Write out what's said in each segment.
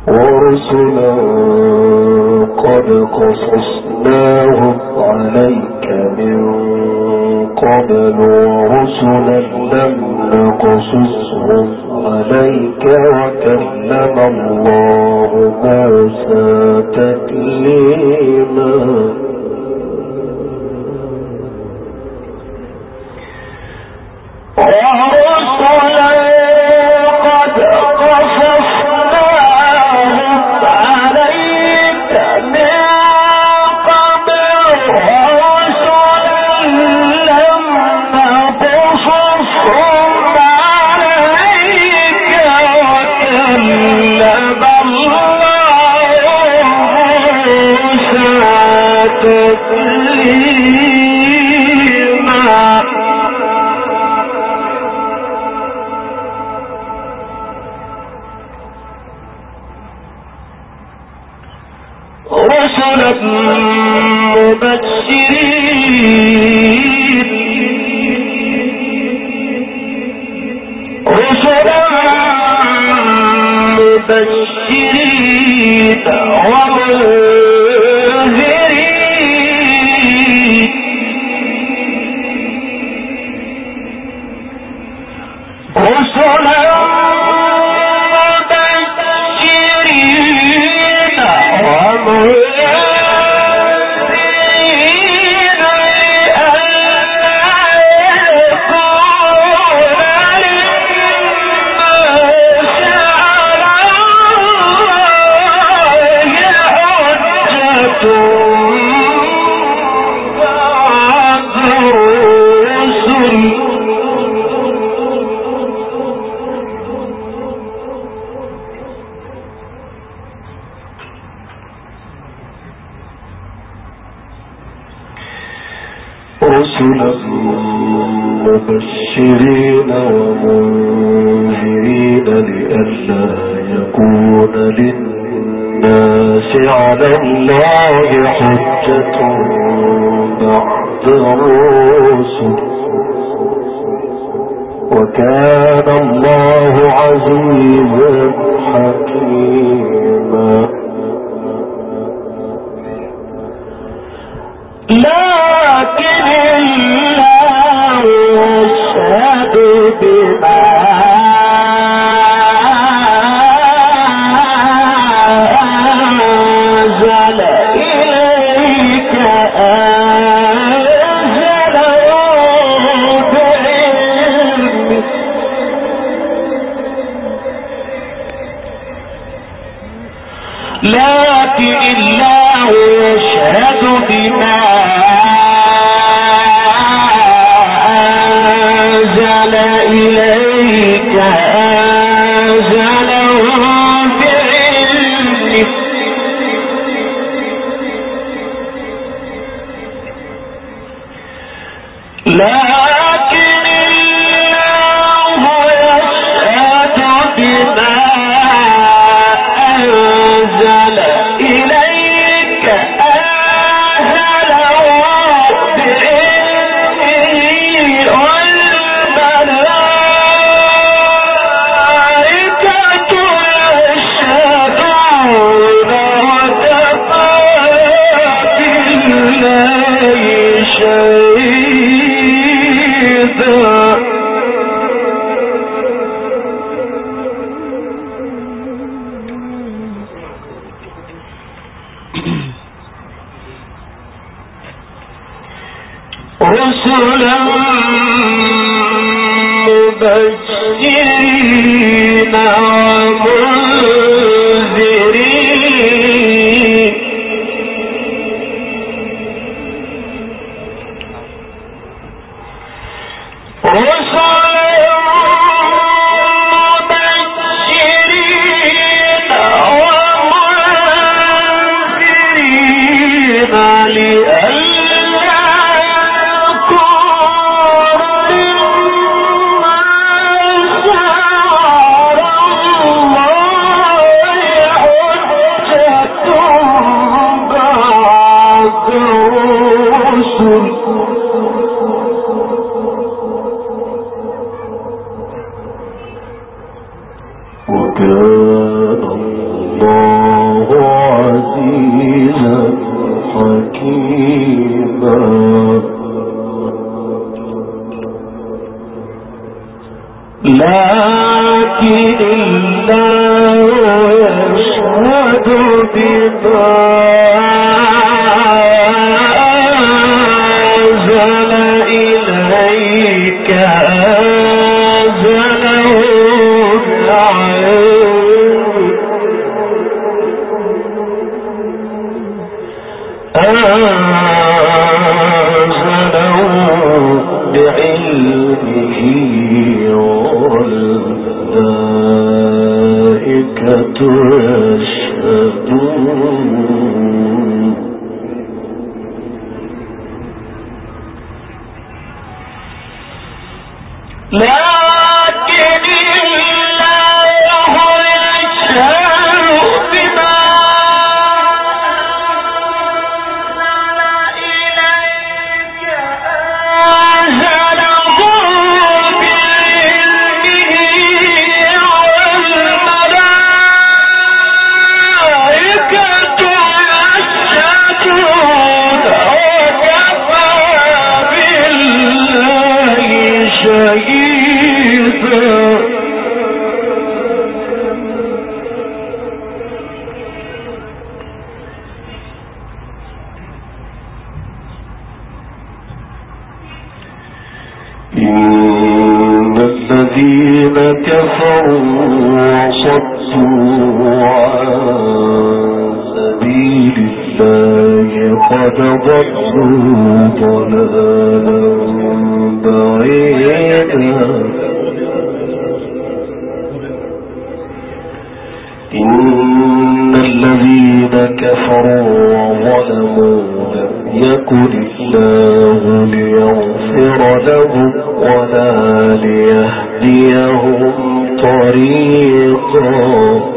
ورسلا قد قصصناهم عليك من قبل ورسلا لم نقصصهم عليك وكلم الله موسى تكليما رسلا مبشرين ومنذرين لئلا يكون للناس على الله حجة بعد الرسل وكان الله عزيزا حكيما. لكن الله يشهد بما أنزل إليك أنزله بعلمه لكن الله يشهد بما أنزل إليك أنزله بعلمه لكن الله يشهد بما أنزل إليك أنزله بعلمه والملائكة يشهدون وكفى بالله شهيدا. رسلا مبشرين ومنذرين لكن الله يشهد بما أنزل إليك أنزله بعلمه والملائكة يشهدون لكن الله يشهد بما الذين كفروا وصدوا عن سبيل الله قد ضلوا ضلالا بعيدا إن الذين كفروا وظلموا لم يكن الله ليغفر لهم ولا ليهديهم طريقا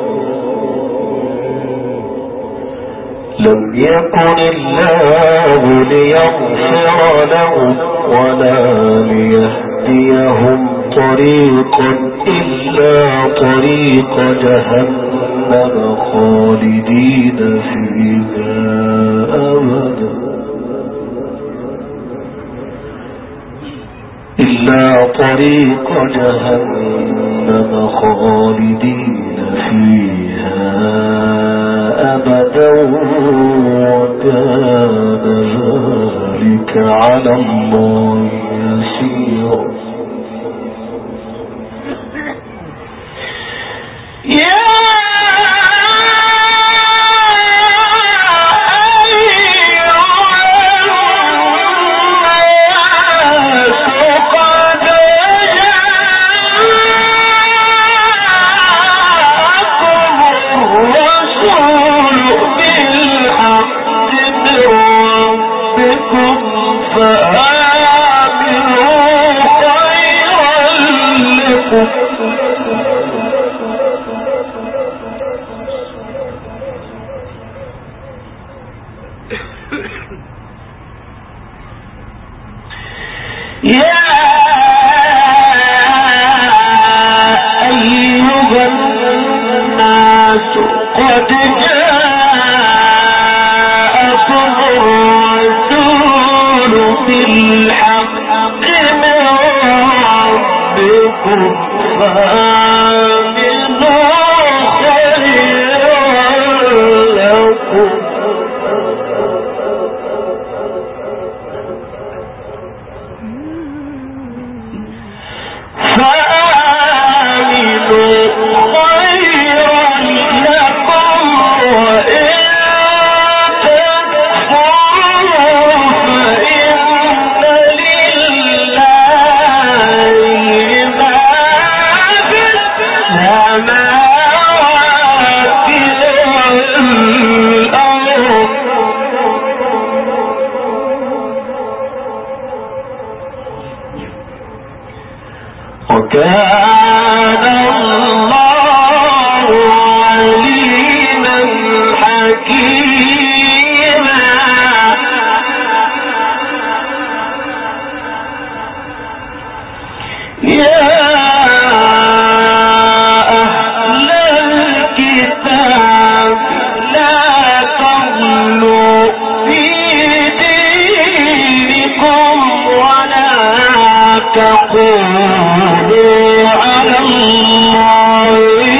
لم يكن الله ليغفر لهم ولا ليهديهم طريقا إلا طريق جهنم خالدين فيها أبدا إلا طريق جهنم خالدين فيها أبدا وكان ذلك على الله يسيرا تقولوا على الله